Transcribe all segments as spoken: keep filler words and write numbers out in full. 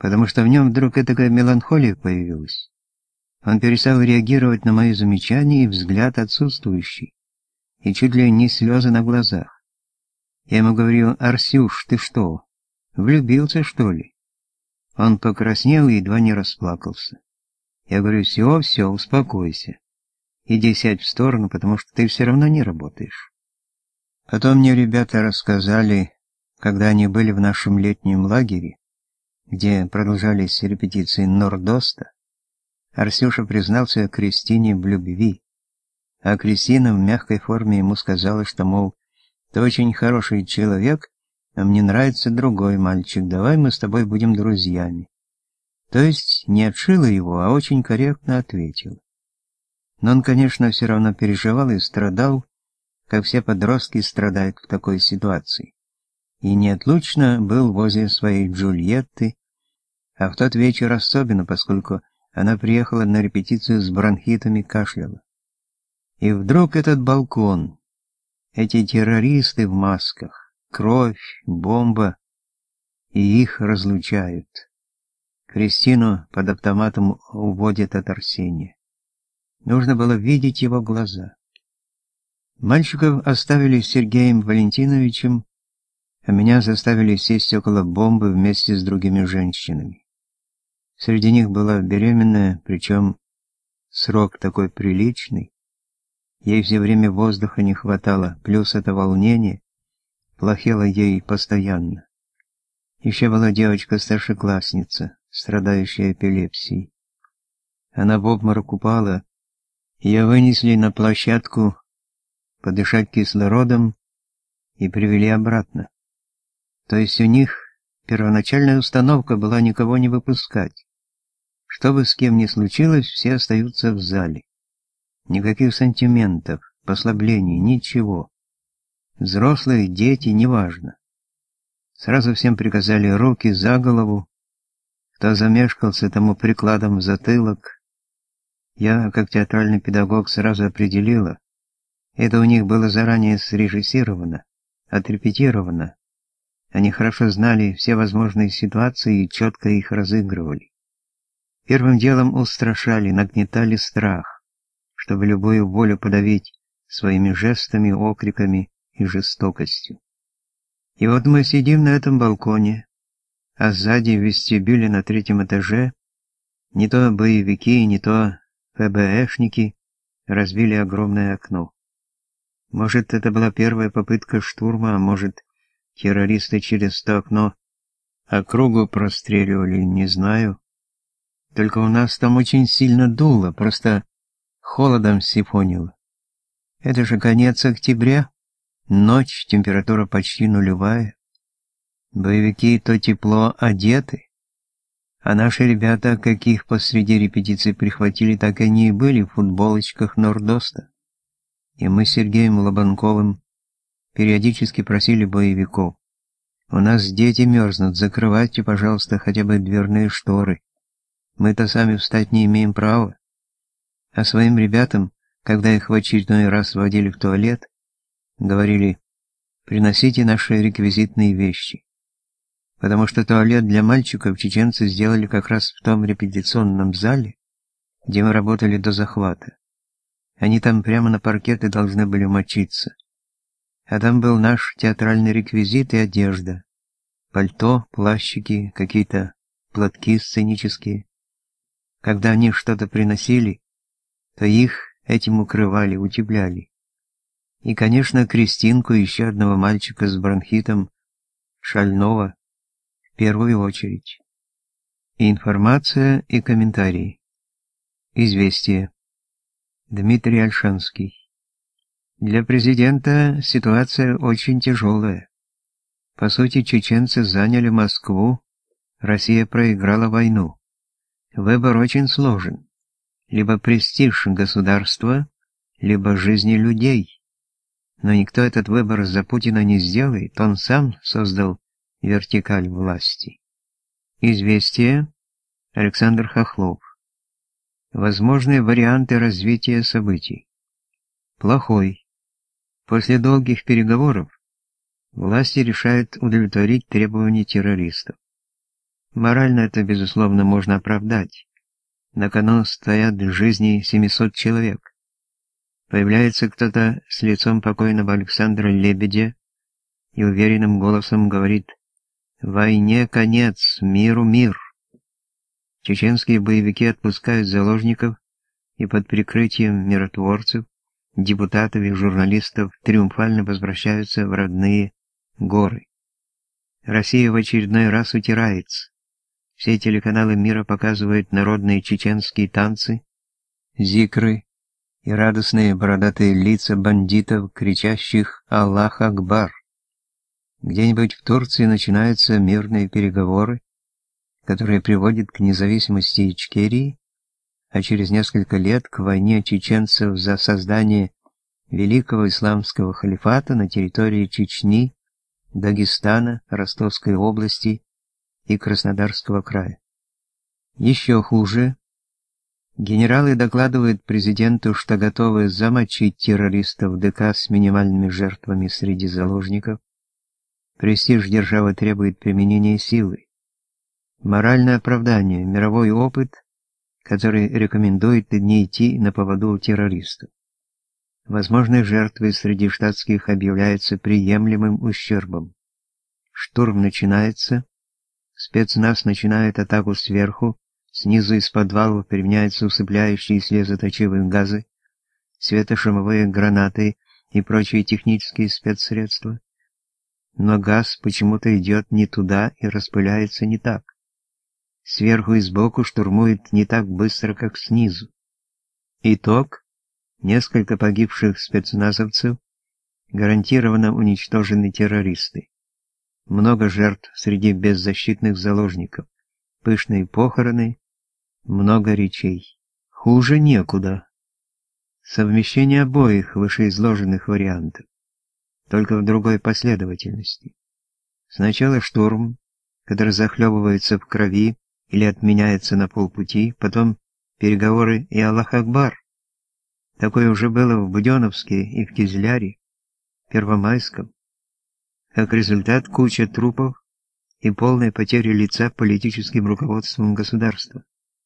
потому что в нем вдруг такая меланхолия появилась. Он перестал реагировать на мои замечания и взгляд отсутствующий, и чуть ли не слезы на глазах. Я ему говорю: «Арсюш, ты что, влюбился, что ли?» Он покраснел и едва не расплакался. Я говорю: «Все, все, успокойся. Иди сядь в сторону, потому что ты все равно не работаешь». Потом мне ребята рассказали, когда они были в нашем летнем лагере, где продолжались репетиции Нордоста, Арсюша признался Кристине в любви, а Кристина в мягкой форме ему сказала, что, мол, ты очень хороший человек, а мне нравится другой мальчик, давай мы с тобой будем друзьями. То есть не отшила его, а очень корректно ответила. Но он, конечно, все равно переживал и страдал, как все подростки страдают в такой ситуации. И неотлучно был возле своей Джульетты, а в тот вечер особенно, поскольку она приехала на репетицию с бронхитом и кашляла. И вдруг этот балкон, эти террористы в масках, кровь, бомба, и их разлучают. Кристину под автоматом уводят от Арсения. Нужно было видеть его глаза. Мальчиков оставили с Сергеем Валентиновичем, а меня заставили сесть около бомбы вместе с другими женщинами. Среди них была беременная, причем срок такой приличный. Ей все время воздуха не хватало, плюс это волнение плохело ей постоянно. Еще была девочка-старшеклассница, страдающая эпилепсией. Она в обморок упала, ее вынесли на площадку подышать кислородом и привели обратно. То есть у них первоначальная установка была никого не выпускать. Что бы с кем ни случилось, все остаются в зале. Никаких сантиментов, послаблений, ничего. Взрослые, дети, неважно. Сразу всем приказали руки за голову. Кто замешкался, тому прикладом в затылок. Я, как театральный педагог, сразу определила. Это у них было заранее срежиссировано, отрепетировано. Они хорошо знали все возможные ситуации и четко их разыгрывали. Первым делом устрашали, нагнетали страх, чтобы любую волю подавить своими жестами, окриками и жестокостью. И вот мы сидим на этом балконе, а сзади в вестибюле на третьем этаже не то боевики, не то ФБэшники разбили огромное окно. Может, это была первая попытка штурма, а может, террористы через то окно округу простреливали, не знаю. Только у нас там очень сильно дуло, просто холодом сифонило. Это же конец октября, ночь, температура почти нулевая. Боевики то тепло одеты, а наши ребята, каких посреди репетиции прихватили, так они и были в футболочках Нордоста. И мы с Сергеем Лобанковым периодически просили боевиков: у нас дети мерзнут, закрывайте, пожалуйста, хотя бы дверные шторы. Мы-то сами встать не имеем права. А своим ребятам, когда их в очередной раз водили в туалет, говорили: приносите наши реквизитные вещи. Потому что туалет для мальчиков чеченцы сделали как раз в том репетиционном зале, где мы работали до захвата. Они там прямо на паркеты должны были мочиться. А там был наш театральный реквизит и одежда. Пальто, плащики, какие-то платки сценические. Когда они что-то приносили, то их этим укрывали, утепляли. И, конечно, Кристинку и еще одного мальчика с бронхитом, шального, в первую очередь. И информация, и комментарии. Известие. Дмитрий Ольшанский. Для президента ситуация очень тяжелая. По сути, чеченцы заняли Москву, Россия проиграла войну. Выбор очень сложен. Либо престиж государства, либо жизни людей. Но никто этот выбор за Путина не сделает, он сам создал вертикаль власти. Известие. Александр Хохлов. Возможные варианты развития событий. Плохой. После долгих переговоров власти решают удовлетворить требования террористов. Морально это, безусловно, можно оправдать. На кону стоят жизни семисот человек. Появляется кто-то с лицом покойного Александра Лебедя и уверенным голосом говорит: «Войне конец, миру мир». Чеченские боевики отпускают заложников, и под прикрытием миротворцев, депутатов и журналистов триумфально возвращаются в родные горы. Россия в очередной раз утирается. Все телеканалы мира показывают народные чеченские танцы, зикры и радостные бородатые лица бандитов, кричащих «Аллах Акбар». Где-нибудь в Турции начинаются мирные переговоры, которые приводят к независимости Ичкерии, а через несколько лет к войне чеченцев за создание Великого Исламского халифата на территории Чечни, Дагестана, Ростовской области и Краснодарского края. Еще хуже. Генералы докладывают президенту, что готовы замочить террористов ДК с минимальными жертвами среди заложников. Престиж державы требует применения силы. Моральное оправдание, мировой опыт, который рекомендует не идти на поводу у террористов. Возможные жертвы среди штатских объявляются приемлемым ущербом. Штурм начинается, спецназ начинает атаку сверху, снизу из подвалов применяются усыпляющие слезоточивые газы, светошумовые гранаты и прочие технические спецсредства. Но газ почему-то идет не туда и распыляется не так. Сверху и сбоку штурмует не так быстро, как снизу. Итог: несколько погибших спецназовцев, гарантированно уничтожены террористы. Много жертв среди беззащитных заложников, пышные похороны, много речей. Хуже некуда. Совмещение обоих вышеизложенных вариантов, только в другой последовательности. Сначала штурм, который захлебывается в крови или отменяется на полпути, потом переговоры и Аллах Акбар. Такое уже было в Буденновске и в Кизляре, Первомайском. Как результат, куча трупов и полная потеря лица политическим руководством государства.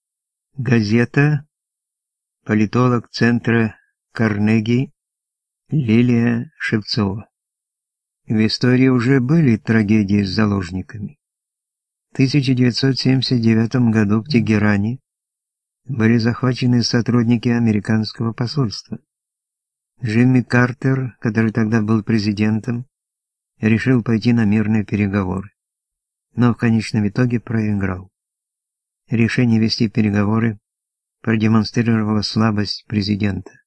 Газета, политолог Центра Карнеги Лилия Шевцова. В истории уже были трагедии с заложниками. В тысяча девятьсот семьдесят девятом году в Тегеране были захвачены сотрудники американского посольства. Джимми Картер, который тогда был президентом, решил пойти на мирные переговоры, но в конечном итоге проиграл. Решение вести переговоры продемонстрировало слабость президента.